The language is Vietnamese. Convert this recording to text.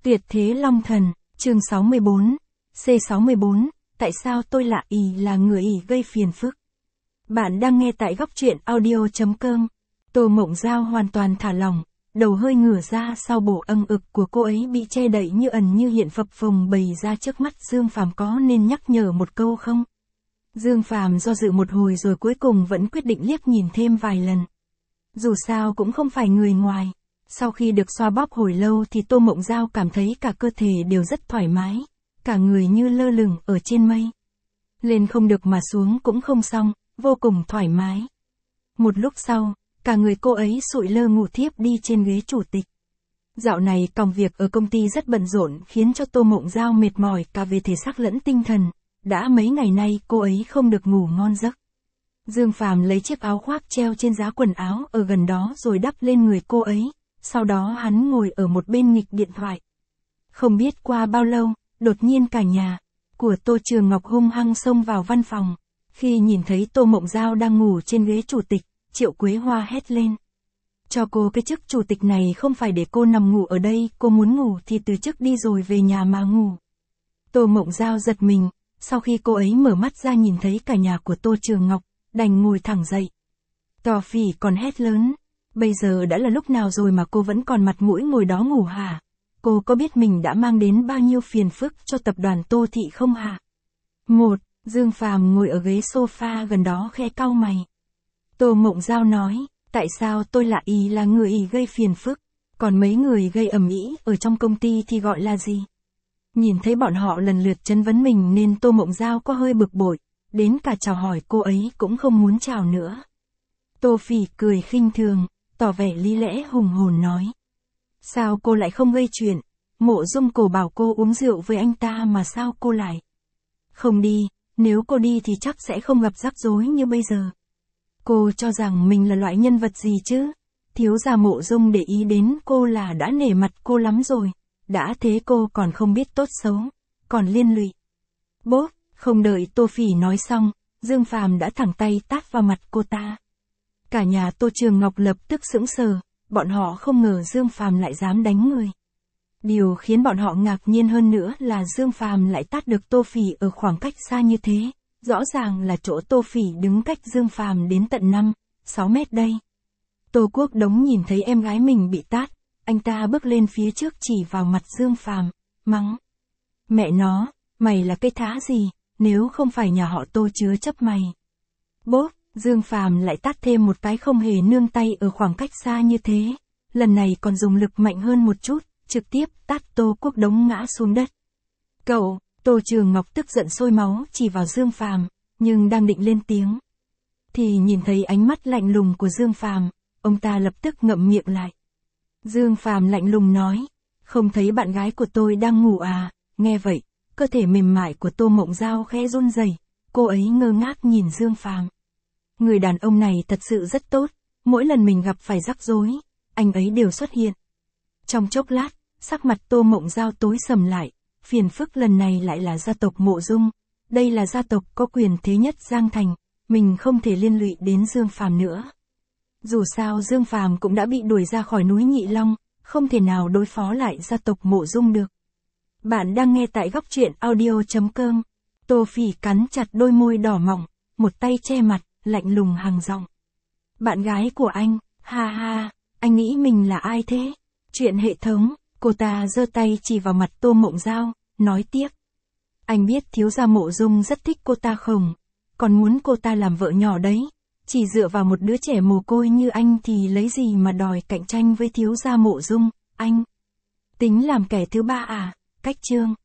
Tuyệt thế Long Thần, chương 64, C64, tại sao tôi lạ ì là người ì gây phiền phức. Bạn đang nghe tại góc truyện audio.com. Tô Mộng Giao hoàn toàn thả lỏng, đầu hơi ngửa ra sau bộ âng ực của cô ấy bị che đậy như ẩn như hiện phập phồng bày ra trước mắt. Dương Phàm có nên nhắc nhở một câu không? Dương Phàm do dự một hồi rồi cuối cùng vẫn quyết định liếc nhìn thêm vài lần. Dù sao cũng không phải người ngoài. Sau khi được xoa bóp hồi lâu thì Tô Mộng Giao cảm thấy cả cơ thể đều rất thoải mái, cả người như lơ lửng ở trên mây. Lên không được mà xuống cũng không xong, vô cùng thoải mái. Một lúc sau, cả người cô ấy sụi lơ ngủ thiếp đi trên ghế chủ tịch. Dạo này công việc ở công ty rất bận rộn khiến cho Tô Mộng Giao mệt mỏi cả về thể xác lẫn tinh thần, đã mấy ngày nay cô ấy không được ngủ ngon giấc. Dương Phàm lấy chiếc áo khoác treo trên giá quần áo ở gần đó rồi đắp lên người cô ấy, sau đó hắn ngồi ở một bên nghịch điện thoại. Không biết qua bao lâu, đột nhiên cả nhà của Tô Trường Ngọc hung hăng xông vào văn phòng. Khi nhìn thấy Tô Mộng Giao đang ngủ trên ghế chủ tịch, Triệu Quế Hoa hét lên. Cho cô cái chức chủ tịch này không phải để cô nằm ngủ ở đây, cô muốn ngủ thì từ chức đi rồi về nhà mà ngủ. Tô Mộng Giao giật mình, sau khi cô ấy mở mắt ra nhìn thấy cả nhà của Tô Trường Ngọc, đành ngồi thẳng dậy. Tò Phỉ còn hét lớn. Bây giờ đã là lúc nào rồi mà cô vẫn còn mặt mũi ngồi đó ngủ hả? Cô có biết mình đã mang đến bao nhiêu phiền phức cho tập đoàn Tô Thị không hả? Dương Phàm ngồi ở ghế sofa gần đó khẽ cau mày. Tô Mộng Giao nói, tại sao tôi lạ ì là người ì gây phiền phức, còn mấy người gây ầm ĩ ở trong công ty thì gọi là gì? Nhìn thấy bọn họ lần lượt chất vấn mình nên Tô Mộng Giao có hơi bực bội, đến cả chào hỏi cô ấy cũng không muốn chào nữa. Tô Phỉ cười khinh thường, tỏ vẻ lý lẽ hùng hồn nói. Sao cô lại không gây chuyện? Mộ Dung Cổ bảo cô uống rượu với anh ta mà sao cô lại không đi, nếu cô đi thì chắc sẽ không gặp rắc rối như bây giờ. Cô cho rằng mình là loại nhân vật gì chứ? Thiếu gia Mộ Dung để ý đến cô là đã nể mặt cô lắm rồi, đã thế cô còn không biết tốt xấu, còn liên lụy. Bốp, không đợi Tô Phỉ nói xong, Dương Phàm đã thẳng tay tát vào mặt cô ta. Cả nhà Tô Trường Ngọc lập tức sững sờ, bọn họ không ngờ Dương Phàm lại dám đánh người. Điều khiến bọn họ ngạc nhiên hơn nữa là Dương Phàm lại tát được Tô Phỉ ở khoảng cách xa như thế, rõ ràng là chỗ Tô Phỉ đứng cách Dương Phàm đến tận 5-6 mét đây. Tô Quốc Đống nhìn thấy em gái mình bị tát, anh ta bước lên phía trước chỉ vào mặt Dương Phàm, mắng. Mẹ nó, mày là cái thá gì, nếu không phải nhà họ Tô chứa chấp mày. Bốp, Dương Phàm lại tát thêm một cái không hề nương tay ở khoảng cách xa như thế, lần này còn dùng lực mạnh hơn một chút, trực tiếp tát Tô Quốc Đống ngã xuống đất. Cậu, Tô Trường Ngọc tức giận sôi máu chỉ vào Dương Phàm, nhưng đang định lên tiếng thì nhìn thấy ánh mắt lạnh lùng của Dương Phàm, ông ta lập tức ngậm miệng lại. Dương Phàm lạnh lùng nói, không thấy bạn gái của tôi đang ngủ à? Nghe vậy, cơ thể mềm mại của Tô Mộng Giao khẽ run rẩy, cô ấy ngơ ngác nhìn Dương Phàm. Người đàn ông này thật sự rất tốt, mỗi lần mình gặp phải rắc rối, anh ấy đều xuất hiện. Trong chốc lát, sắc mặt Tô Mộng Giao tối sầm lại, phiền phức lần này lại là gia tộc Mộ Dung, đây là gia tộc có quyền thế nhất Giang Thành, mình không thể liên lụy đến Dương Phàm nữa. Dù sao Dương Phàm cũng đã bị đuổi ra khỏi núi Nhị Long, không thể nào đối phó lại gia tộc Mộ Dung được. Bạn đang nghe tại góc truyện audio.com. Tô Phỉ cắn chặt đôi môi đỏ mọng, một tay che mặt, lạnh lùng hằng giọng. Bạn gái của anh, ha ha, anh nghĩ mình là ai thế? Chuyện hệ thống, cô ta giơ tay chỉ vào mặt Tô Mộng Giao, nói tiếp. Anh biết thiếu gia Mộ Dung rất thích cô ta không? Còn muốn cô ta làm vợ nhỏ đấy. Chỉ dựa vào một đứa trẻ mồ côi như anh thì lấy gì mà đòi cạnh tranh với thiếu gia Mộ Dung, anh tính làm kẻ thứ ba à? Cách chương.